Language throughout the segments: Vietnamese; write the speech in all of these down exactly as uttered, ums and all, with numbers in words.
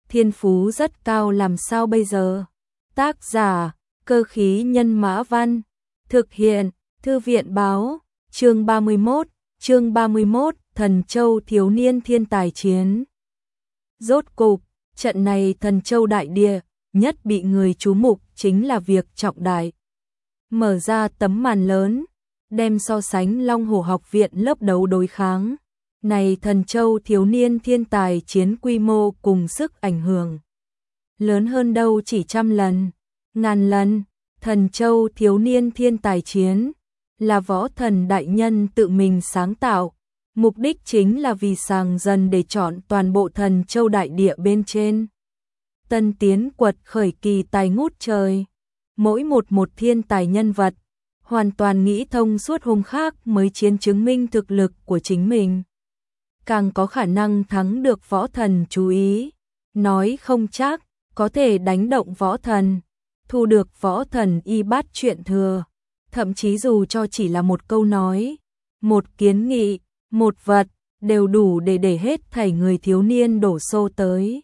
thiên phú rất cao làm sao bây giờ? Tác giả, Cơ khí nhân mã văn, thực hiện, Thư viện báo, chương ba mươi mốt, chương ba mươi mốt, Thần Châu thiếu niên thiên tài chiến. Rốt cục, trận này Thần Châu đại địa, nhất bị người chú mục chính là việc trọng đại. Mở ra tấm màn lớn, đem so sánh Long Hổ học viện lớp đấu đối kháng. Này Thần Châu thiếu niên thiên tài chiến quy mô cùng sức ảnh hưởng. Lớn hơn đâu chỉ trăm lần, ngàn lần. Thần Châu thiếu niên thiên tài chiến là võ thần đại nhân tự mình sáng tạo. Mục đích chính là vì sàng dần để chọn toàn bộ Thần Châu đại địa bên trên. Tân tiến quật khởi kỳ tài ngút trời. Mỗi một một thiên tài nhân vật, hoàn toàn nghĩ thông suốt hôm khác mới chiến chứng minh thực lực của chính mình. Càng có khả năng thắng được võ thần chú ý. Nói không chắc, có thể đánh động võ thần, thu được võ thần y bát chuyện thừa. Thậm chí dù cho chỉ là một câu nói, một kiến nghị, một vật, đều đủ để để hết thảy người thiếu niên đổ xô tới.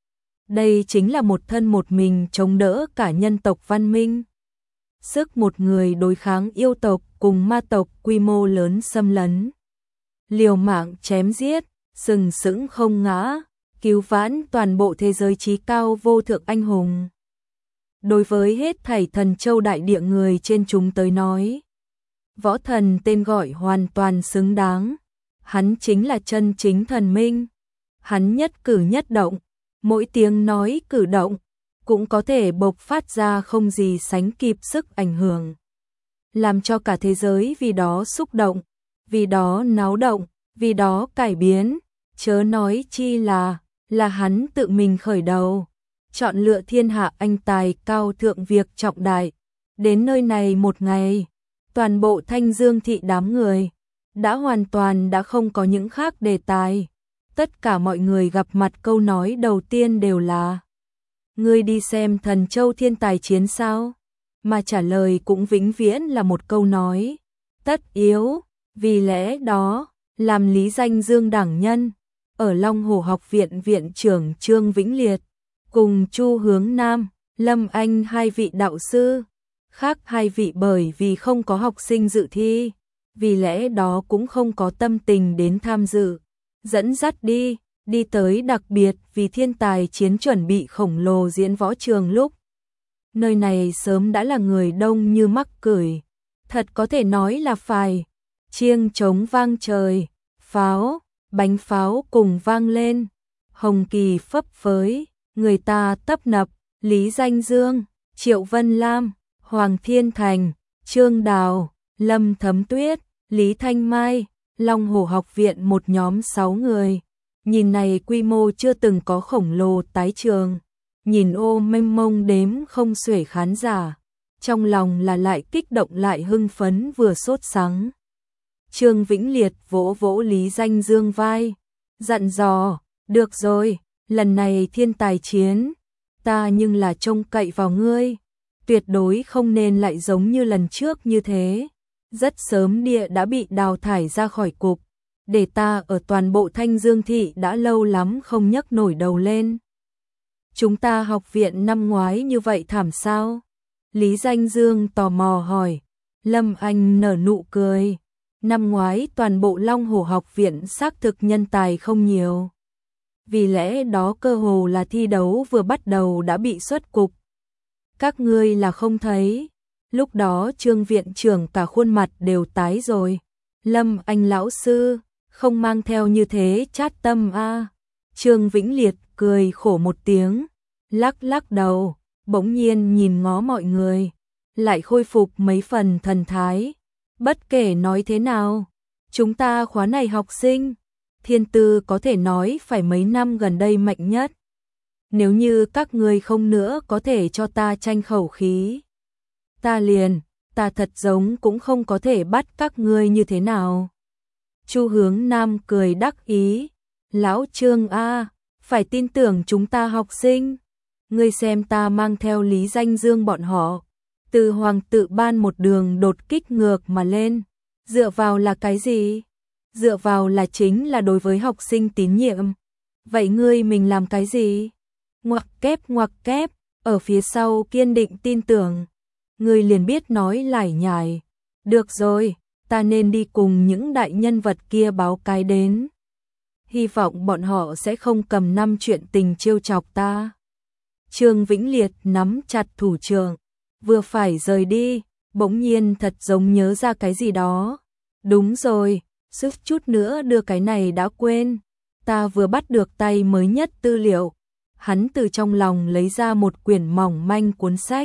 Đây chính là một thân một mình chống đỡ cả nhân tộc văn minh. Sức một người đối kháng yêu tộc cùng ma tộc quy mô lớn xâm lấn. Liều mạng chém giết, sừng sững không ngã, cứu vãn toàn bộ thế giới chí cao vô thượng anh hùng. Đối với hết thảy Thần Châu đại địa người trên chúng tới nói, võ thần tên gọi hoàn toàn xứng đáng. Hắn chính là chân chính thần minh. Hắn nhất cử nhất động, mỗi tiếng nói cử động, cũng có thể bộc phát ra không gì sánh kịp sức ảnh hưởng. Làm cho cả thế giới vì đó xúc động, vì đó náo động, vì đó cải biến, chớ nói chi là, là hắn tự mình khởi đầu. Chọn lựa thiên hạ anh tài cao thượng việc trọng đại. Đến nơi này một ngày, toàn bộ Thanh Dương thị đám người, đã hoàn toàn đã không có những khác đề tài. Tất cả mọi người gặp mặt câu nói đầu tiên đều là: ngươi đi xem Thần Châu thiên tài chiến sao? Mà trả lời cũng vĩnh viễn là một câu nói: tất yếu. Vì lẽ đó, làm Lý Danh Dương đảng nhân, ở Long Hổ học viện viện trưởng Trương Vĩnh Liệt, cùng Chu Hướng Nam, Lâm Anh hai vị đạo sư, khác hai vị bởi vì không có học sinh dự thi, vì lẽ đó cũng không có tâm tình đến tham dự. Dẫn dắt đi, đi tới đặc biệt vì thiên tài chiến chuẩn bị khổng lồ diễn võ trường lúc. Nơi này sớm đã là người đông như mắc cười, thật có thể nói là phải. Chiêng trống vang trời, pháo, bánh pháo cùng vang lên, hồng kỳ phấp phới, người ta tấp nập, Lý Danh Dương, Triệu Vân Lam, Hoàng Thiên Thành, Trương Đào, Lâm Thấm Tuyết, Lý Thanh Mai, Long Hổ học viện một nhóm sáu người. Nhìn này quy mô chưa từng có khổng lồ tái trường, nhìn ô mênh mông đếm không xuể khán giả, trong lòng là lại kích động lại hưng phấn vừa sốt sắng. Trương Vĩnh Liệt vỗ vỗ Lý Danh Dương vai, dặn dò: được rồi, lần này thiên tài chiến, ta nhưng là trông cậy vào ngươi, tuyệt đối không nên lại giống như lần trước như thế. Rất sớm địa đã bị đào thải ra khỏi cục, để ta ở toàn bộ Thanh Dương thị đã lâu lắm không nhấc nổi đầu lên. Chúng ta học viện năm ngoái như vậy thảm sao? Lý Danh Dương tò mò hỏi. Lâm Anh nở nụ cười. Năm ngoái toàn bộ Long Hổ học viện xác thực nhân tài không nhiều. Vì lẽ đó cơ hồ là thi đấu vừa bắt đầu đã bị xuất cục. Các ngươi là không thấy. Lúc đó Trương viện trưởng cả khuôn mặt đều tái rồi. Lâm Anh lão sư, không mang theo như thế chát tâm a. À. Trương Vĩnh Liệt cười khổ một tiếng, lắc lắc đầu, bỗng nhiên nhìn ngó mọi người, lại khôi phục mấy phần thần thái. Bất kể nói thế nào, chúng ta khóa này học sinh, thiên tư có thể nói phải mấy năm gần đây mạnh nhất. Nếu như các ngươi không nữa có thể cho ta tranh khẩu khí, ta liền, ta thật giống cũng không có thể bắt các ngươi như thế nào. Chu Hướng Nam cười đắc ý. Lão Trương a, phải tin tưởng chúng ta học sinh. Ngươi xem ta mang theo Lý Danh Dương bọn họ, từ Hoàng tự ban một đường đột kích ngược mà lên. Dựa vào là cái gì? Dựa vào là chính là đối với học sinh tín nhiệm. Vậy ngươi mình làm cái gì? Ngoặc kép ngoặc kép, ở phía sau kiên định tin tưởng. Người liền biết nói lải nhải. Được rồi, ta nên đi cùng những đại nhân vật kia báo cái đến. Hy vọng bọn họ sẽ không cầm năm chuyện tình trêu chọc ta. Trương Vĩnh Liệt nắm chặt thủ trưởng, vừa phải rời đi, bỗng nhiên thật giống nhớ ra cái gì đó. Đúng rồi, suýt chút nữa đưa cái này đã quên. Ta vừa bắt được tay mới nhất tư liệu. Hắn từ trong lòng lấy ra một quyển mỏng manh cuốn sách,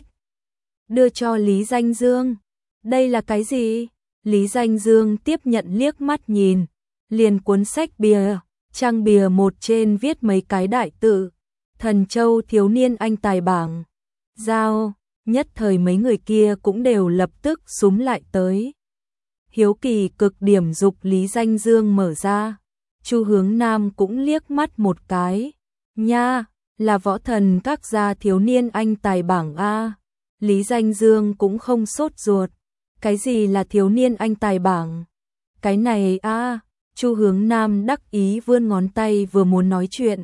đưa cho Lý Danh Dương. Đây là cái gì? Lý Danh Dương tiếp nhận liếc mắt nhìn, liền cuốn sách bìa, trang bìa một trên viết mấy cái đại tự, Thần Châu thiếu niên anh tài bảng. Giao, nhất thời mấy người kia cũng đều lập tức xúm lại tới. Hiếu kỳ cực điểm dục Lý Danh Dương mở ra. Chu Hướng Nam cũng liếc mắt một cái. Nha, là võ thần các gia thiếu niên anh tài bảng a. Lý Danh Dương cũng không sốt ruột. Cái gì là thiếu niên anh tài bảng? Cái này a. Chu Hướng Nam đắc ý vươn ngón tay vừa muốn nói chuyện.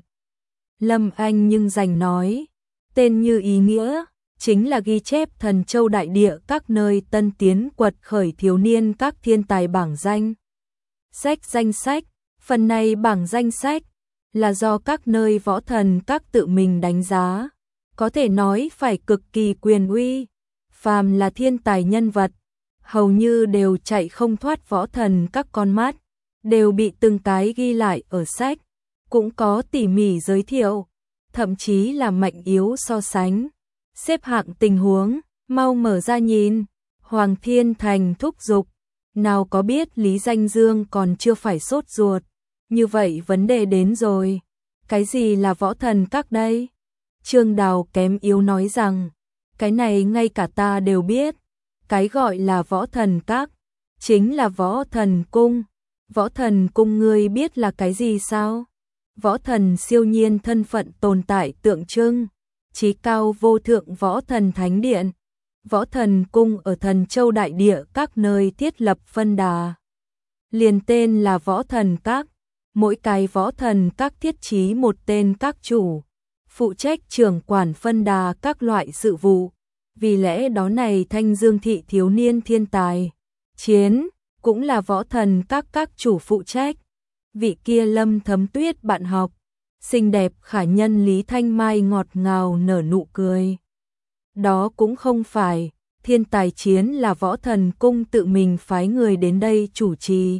Lâm Anh nhưng giành nói, tên như ý nghĩa, chính là ghi chép Thần Châu đại địa các nơi tân tiến quật khởi thiếu niên các thiên tài bảng danh. Sách danh sách, phần này bảng danh sách là do các nơi võ thần các tự mình đánh giá, có thể nói phải cực kỳ quyền uy. Phàm là thiên tài nhân vật, hầu như đều chạy không thoát võ thần các con mắt, đều bị từng cái ghi lại ở sách, cũng có tỉ mỉ giới thiệu, thậm chí là mạnh yếu so sánh, xếp hạng tình huống, mau mở ra nhìn. Hoàng Thiên Thành thúc giục, nào có biết Lý Danh Dương còn chưa phải sốt ruột, như vậy vấn đề đến rồi, cái gì là võ thần các đây? Trương Đào kém yếu nói rằng, cái này ngay cả ta đều biết, cái gọi là võ thần các, chính là võ thần cung. Võ thần cung ngươi biết là cái gì sao? Võ thần siêu nhiên thân phận tồn tại tượng trưng, chí cao vô thượng võ thần thánh điện. Võ thần cung ở Thần Châu đại địa các nơi thiết lập phân đà, liền tên là võ thần các. Mỗi cái võ thần các thiết trí một tên các chủ, phụ trách trưởng quản phân đà các loại sự vụ. Vì lẽ đó này Thanh Dương thị thiếu niên thiên tài chiến cũng là võ thần các các chủ phụ trách. Vị kia Lâm Thấm Tuyết bạn học, xinh đẹp khả nhân Lý Thanh Mai ngọt ngào nở nụ cười. Đó cũng không phải, thiên tài chiến là võ thần cung tự mình phái người đến đây chủ trì.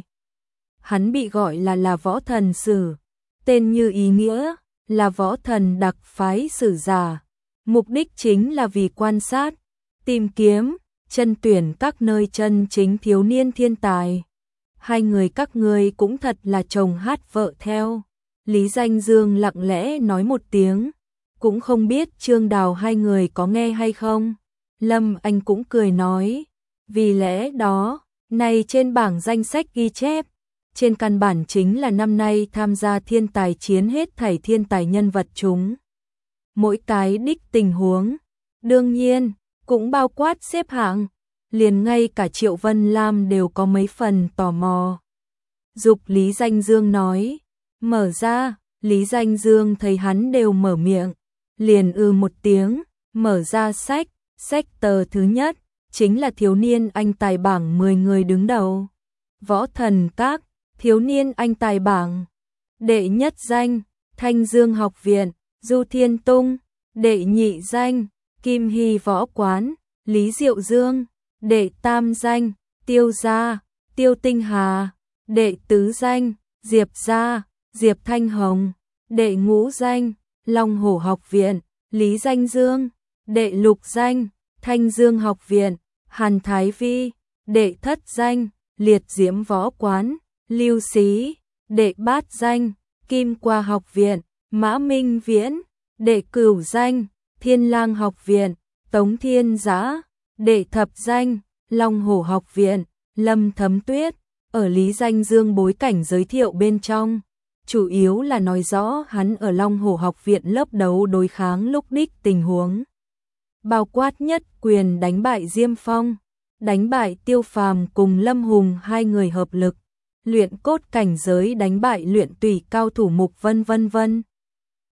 Hắn bị gọi là là võ thần sử, tên như ý nghĩa, là võ thần đặc phái sử giả. Mục đích chính là vì quan sát, tìm kiếm, chân tuyển các nơi chân chính thiếu niên thiên tài. Hai người các ngươi cũng thật là chồng hát vợ theo. Lý Danh Dương lặng lẽ nói một tiếng, cũng không biết Trương Đào hai người có nghe hay không. Lâm Anh cũng cười nói, vì lẽ đó, này trên bảng danh sách ghi chép, trên căn bản chính là năm nay tham gia thiên tài chiến hết thảy thiên tài nhân vật chúng. Mỗi cái đích tình huống, đương nhiên, cũng bao quát xếp hạng, liền ngay cả Triệu Vân Lam đều có mấy phần tò mò. Dục Lý Danh Dương nói, mở ra, Lý Danh Dương thấy hắn đều mở miệng, liền ư một tiếng, mở ra sách, sách tờ thứ nhất, chính là thiếu niên anh tài bảng mười người đứng đầu. Võ thần các, thiếu niên anh tài bảng. Đệ nhất danh, Thanh Dương học viện, Du Thiên Tung. Đệ nhị danh, Kim Hy võ quán, Lý Diệu Dương. Đệ tam danh, Tiêu gia, Tiêu Tinh Hà. Đệ tứ danh, Diệp gia, Diệp Thanh Hồng. Đệ ngũ danh, Long Hổ học viện, Lý Danh Dương. Đệ lục danh, Thanh Dương học viện, Hàn Thái Vi. Đệ thất danh, Liệt Diễm võ quán, Lưu Xí. Đệ bát danh, Kim Qua học viện, Mã Minh Viễn. Đệ cửu danh, Thiên Lang học viện, Tống Thiên Giã. Đệ thập danh, Long Hổ học viện, Lâm Thấm Tuyết. Ở Lý Danh Dương bối cảnh giới thiệu bên trong, chủ yếu là nói rõ hắn ở Long Hổ học viện lớp đấu đối kháng lúc đích tình huống. Bao quát nhất quyền đánh bại Diêm Phong, đánh bại Tiêu Phàm cùng Lâm Hùng hai người hợp lực, luyện cốt cảnh giới đánh bại luyện tùy cao thủ Mục Vân vân vân.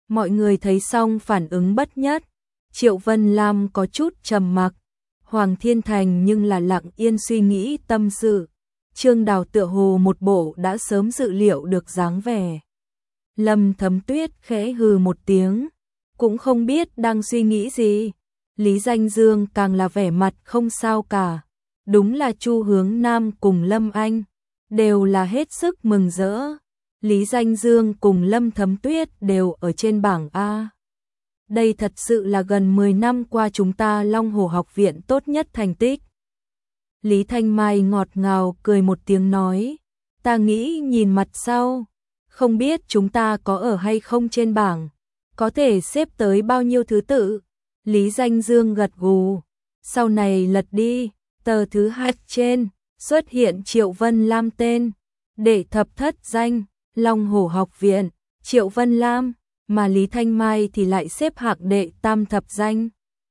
Mọi người thấy xong phản ứng bất nhất. Triệu Vân Lam có chút trầm mặc, Hoàng Thiên Thành nhưng là lặng yên suy nghĩ tâm sự. Trương Đào tựa hồ một bộ đã sớm dự liệu được dáng vẻ. Lâm Thấm Tuyết khẽ hừ một tiếng, cũng không biết đang suy nghĩ gì. Lý Danh Dương càng là vẻ mặt không sao cả. Đúng là Chu Hướng Nam cùng Lâm Anh đều là hết sức mừng rỡ. Lý Danh Dương cùng Lâm Thấm Tuyết đều ở trên bảng A. Đây thật sự là gần mười năm qua chúng ta Long Hồ học viện tốt nhất thành tích. Lý Thanh Mai ngọt ngào cười một tiếng nói, ta nghĩ nhìn mặt sau, không biết chúng ta có ở hay không trên bảng, có thể xếp tới bao nhiêu thứ tự. Lý Danh Dương gật gù, sau này lật đi, tờ thứ hai trên, xuất hiện Triệu Vân Lam tên, để thập thất danh, Long Hổ học viện, Triệu Vân Lam, mà Lý Thanh Mai thì lại xếp hạng đệ tam thập danh.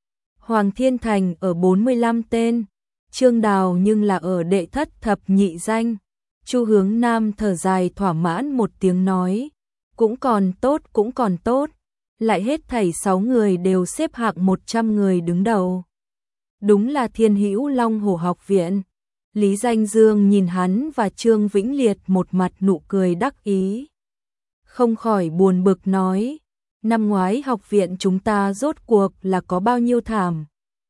Hoàng Thiên Thành ở bốn mươi lăm tên, Trương Đào nhưng là ở đệ thất thập nhị danh. Chu Hướng Nam thở dài thỏa mãn một tiếng nói, cũng còn tốt cũng còn tốt, lại hết thảy sáu người đều xếp hạng một trăm người đứng đầu. Đúng là thiên hữu Long Hổ học viện. Lý Danh Dương nhìn hắn và Trương Vĩnh Liệt một mặt nụ cười đắc ý. Không khỏi buồn bực nói, năm ngoái học viện chúng ta rốt cuộc là có bao nhiêu thảm.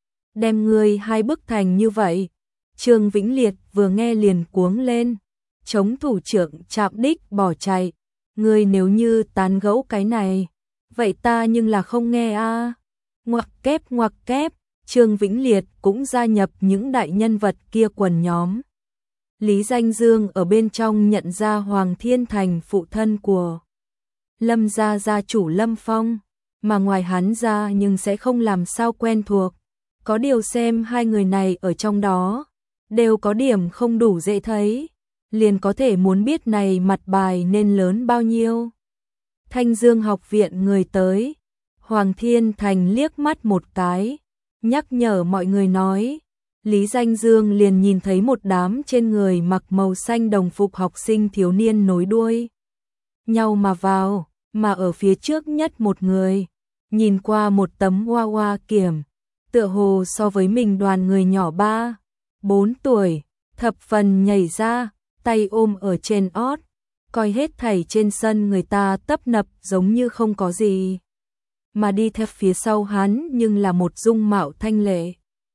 Đem ngươi hai bức thành như vậy. Trương Vĩnh Liệt vừa nghe liền cuống lên, chống thủ trưởng chạm đích bỏ chạy. Ngươi nếu như tán gẫu cái này, vậy ta nhưng là không nghe a. À. Ngoặc kép ngoặc kép, Trương Vĩnh Liệt cũng gia nhập những đại nhân vật kia quần nhóm. Lý Danh Dương ở bên trong nhận ra Hoàng Thiên Thành phụ thân của Lâm gia gia chủ Lâm Phong, mà ngoài hắn ra nhưng sẽ không làm sao quen thuộc. Có điều xem hai người này ở trong đó, đều có điểm không đủ dễ thấy, liền có thể muốn biết này mặt bài nên lớn bao nhiêu. Thanh Dương học viện người tới, Hoàng Thiên Thành liếc mắt một cái, nhắc nhở mọi người nói. Lý Danh Dương liền nhìn thấy một đám trên người mặc màu xanh đồng phục học sinh thiếu niên nối đuôi nhau mà vào, mà ở phía trước nhất một người, nhìn qua một tấm hoa hoa kiểm, tựa hồ so với mình đoàn người nhỏ ba, bốn tuổi, thập phần nhảy ra, tay ôm ở trên ót, coi hết thảy trên sân người ta tấp nập giống như không có gì. Mà đi theo phía sau hắn nhưng là một dung mạo thanh lệ,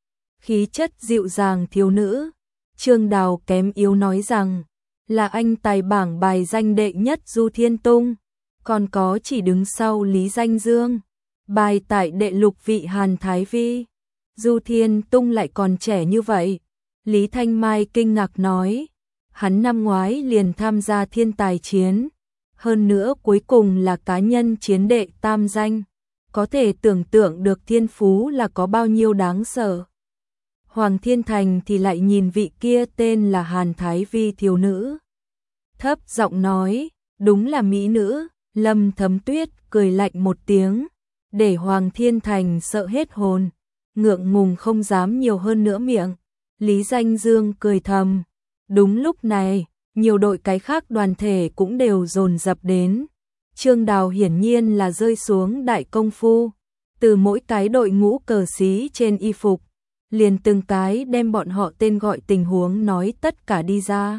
khí chất dịu dàng thiếu nữ. Trương Đào kém yếu nói rằng, là anh tài bảng bài danh đệ nhất Du Thiên Tung, còn có chỉ đứng sau Lý Danh Dương, bài tại đệ lục vị Hàn Thái Vi. Du Thiên Tung lại còn trẻ như vậy. Lý Thanh Mai kinh ngạc nói, hắn năm ngoái liền tham gia thiên tài chiến, hơn nữa cuối cùng là cá nhân chiến đệ tam danh, có thể tưởng tượng được thiên phú là có bao nhiêu đáng sợ. Hoàng Thiên Thành thì lại nhìn vị kia tên là Hàn Thái Vi thiếu nữ, thấp giọng nói, đúng là mỹ nữ. Lâm Thấm Tuyết cười lạnh một tiếng, để Hoàng Thiên Thành sợ hết hồn, ngượng ngùng không dám nhiều hơn nữa miệng. Lý Danh Dương cười thầm. Đúng lúc này, nhiều đội cái khác đoàn thể cũng đều dồn dập đến. Trương Đào hiển nhiên là rơi xuống đại công phu, từ mỗi cái đội ngũ cờ xí trên y phục, liền từng cái đem bọn họ tên gọi tình huống nói tất cả đi ra.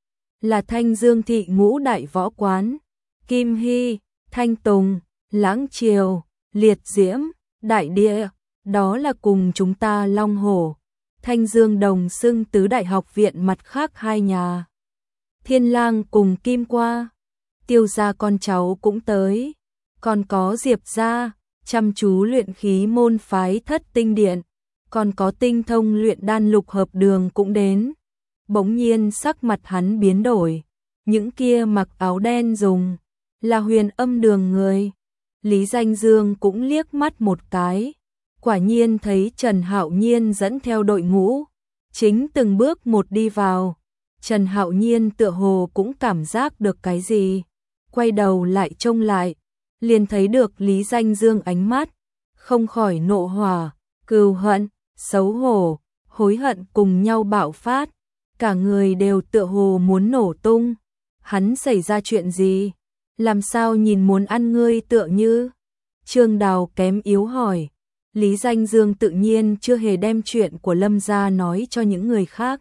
Là Thanh Dương thị ngũ đại võ quán, Kim Hy, Thanh Tùng, Lãng Triều, Liệt Diễm, Đại Địa, đó là cùng chúng ta Long Hổ, Thanh Dương đồng xưng tứ đại học viện mặt khác hai nhà. Thiên Lang cùng Kim Qua, Tiêu gia con cháu cũng tới, còn có Diệp gia, chăm chú luyện khí môn phái Thất Tinh Điện, còn có tinh thông luyện đan Lục Hợp Đường cũng đến. Bỗng nhiên sắc mặt hắn biến đổi, những kia mặc áo đen dùng là Huyền Âm Đường người. Lý Danh Dương cũng liếc mắt một cái, quả nhiên thấy Trần Hạo Nhiên dẫn theo đội ngũ, chính từng bước một đi vào. Trần Hạo Nhiên tựa hồ cũng cảm giác được cái gì, quay đầu lại trông lại, liền thấy được Lý Danh Dương ánh mắt, không khỏi nộ hỏa, cừu hận, xấu hổ, hối hận cùng nhau bạo phát, cả người đều tựa hồ muốn nổ tung. Hắn xảy ra chuyện gì? Làm sao nhìn muốn ăn ngươi tựa như Trương Đào kém yếu hỏi. Lý Danh Dương tự nhiên chưa hề đem chuyện của Lâm gia nói cho những người khác.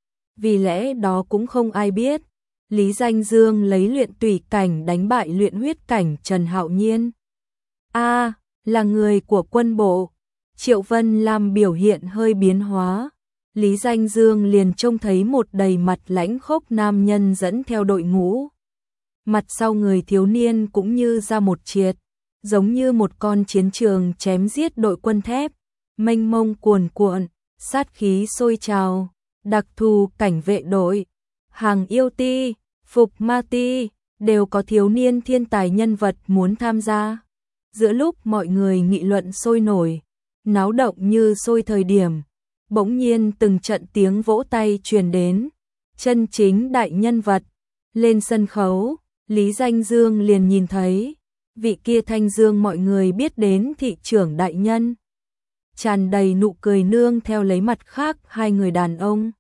Vì lẽ đó cũng không ai biết. Lý Danh Dương lấy luyện tùy cảnh đánh bại luyện huyết cảnh Trần Hạo Nhiên. A, à, là người của quân bộ. Triệu Vân Lam biểu hiện hơi biến hóa. Lý Danh Dương liền trông thấy một đầy mặt lãnh khốc nam nhân dẫn theo đội ngũ. Mặt sau người thiếu niên cũng như ra một triệt, giống như một con chiến trường chém giết đội quân thép, mênh mông cuồn cuộn, sát khí sôi trào, đặc thù cảnh vệ đội, hàng yêu ti, phục ma ti, đều có thiếu niên thiên tài nhân vật muốn tham gia. Giữa lúc mọi người nghị luận sôi nổi, náo động như sôi thời điểm, bỗng nhiên từng trận tiếng vỗ tay truyền đến, chân chính đại nhân vật lên sân khấu. Lý Danh Dương liền nhìn thấy vị kia Thanh Dương mọi người biết đến thị trưởng đại nhân, tràn đầy nụ cười nương theo lấy mặt khác hai người đàn ông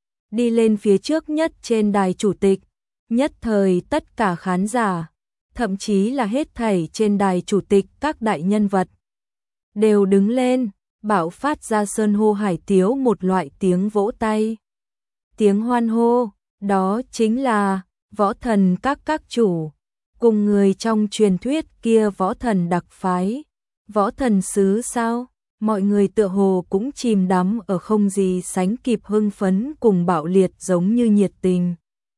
đi lên phía trước nhất trên đài chủ tịch. Nhất thời tất cả khán giả, thậm chí là hết thảy trên đài chủ tịch các đại nhân vật đều đứng lên, bạo phát ra sơn hô hải tiếu một loại tiếng vỗ tay, tiếng hoan hô. Đó chính là võ thần các các chủ, cùng người trong truyền thuyết kia võ thần đặc phái, võ thần sứ sao? Mọi người tựa hồ cũng chìm đắm ở không gì sánh kịp hưng phấn cùng bạo liệt giống như nhiệt tình.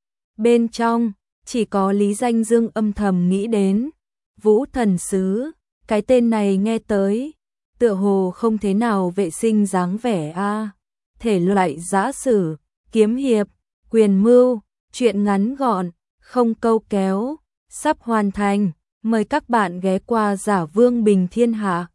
Bên trong, chỉ có Lý Danh Dương âm thầm nghĩ đến, Vũ thần sứ, cái tên này nghe tới, tựa hồ không thế nào vệ sinh dáng vẻ a. Thể loại giã sử, kiếm hiệp, quyền mưu, chuyện ngắn gọn, không câu kéo, sắp hoàn thành, mời các bạn ghé qua Giả Vương Bình Thiên Hạ.